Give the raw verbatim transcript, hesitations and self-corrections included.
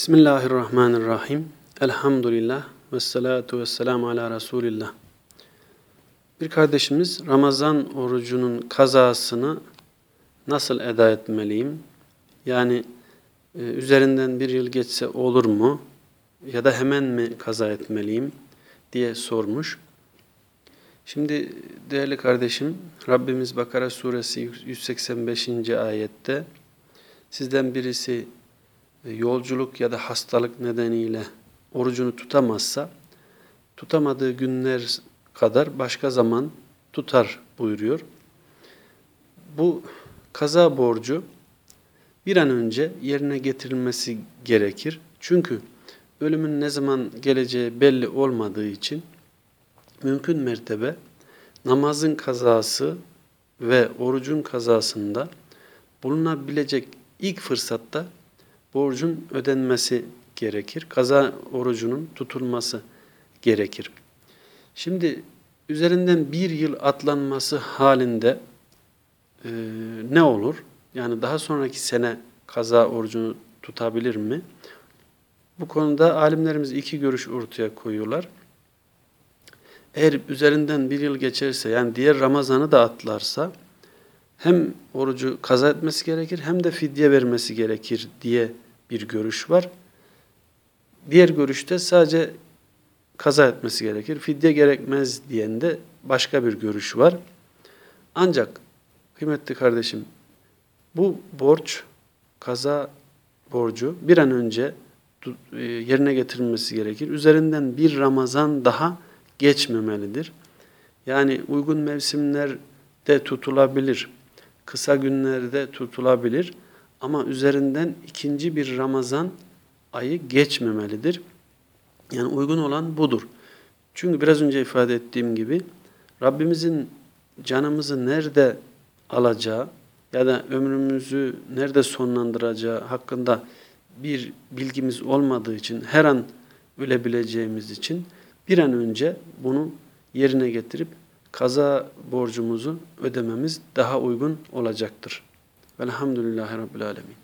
Bismillahirrahmanirrahim. Elhamdülillah ve salatu ve selamu ala Resulillah. Bir kardeşimiz Ramazan orucunun kazasını nasıl eda etmeliyim? Yani e, üzerinden bir yıl geçse olur mu? Ya da hemen mi kaza etmeliyim diye sormuş. Şimdi değerli kardeşim, Rabbimiz Bakara suresi yüz seksen beşinci ayette sizden birisi yolculuk ya da hastalık nedeniyle orucunu tutamazsa, tutamadığı günler kadar başka zaman tutar buyuruyor. Bu kaza borcu bir an önce yerine getirilmesi gerekir. Çünkü ölümün ne zaman geleceği belli olmadığı için mümkün mertebe namazın kazası ve orucun kazasında bulunabilecek ilk fırsatta borcun ödenmesi gerekir. Kaza orucunun tutulması gerekir. Şimdi üzerinden bir yıl atlanması halinde e, ne olur? Yani daha sonraki sene kaza orucunu tutabilir mi? Bu konuda alimlerimiz iki görüş ortaya koyuyorlar. Eğer üzerinden bir yıl geçerse, yani diğer Ramazan'ı da atlarsa hem orucu kaza etmesi gerekir hem de fidye vermesi gerekir diye bir görüş var. Diğer görüşte sadece kaza etmesi gerekir, fidye gerekmez diyen de başka bir görüş var. Ancak kıymetli kardeşim, bu borç, kaza borcu bir an önce yerine getirilmesi gerekir. Üzerinden bir Ramazan daha geçmemelidir. Yani uygun mevsimlerde tutulabilir, kısa günlerde tutulabilir ama üzerinden ikinci bir Ramazan ayı geçmemelidir. Yani uygun olan budur. Çünkü biraz önce ifade ettiğim gibi Rabbimizin canımızı nerede alacağı ya da ömrümüzü nerede sonlandıracağı hakkında bir bilgimiz olmadığı için, her an ölebileceğimiz için bir an önce bunu yerine getirip kaza borcumuzu ödememiz daha uygun olacaktır. Velhamdülillahi Rabbil Alemin.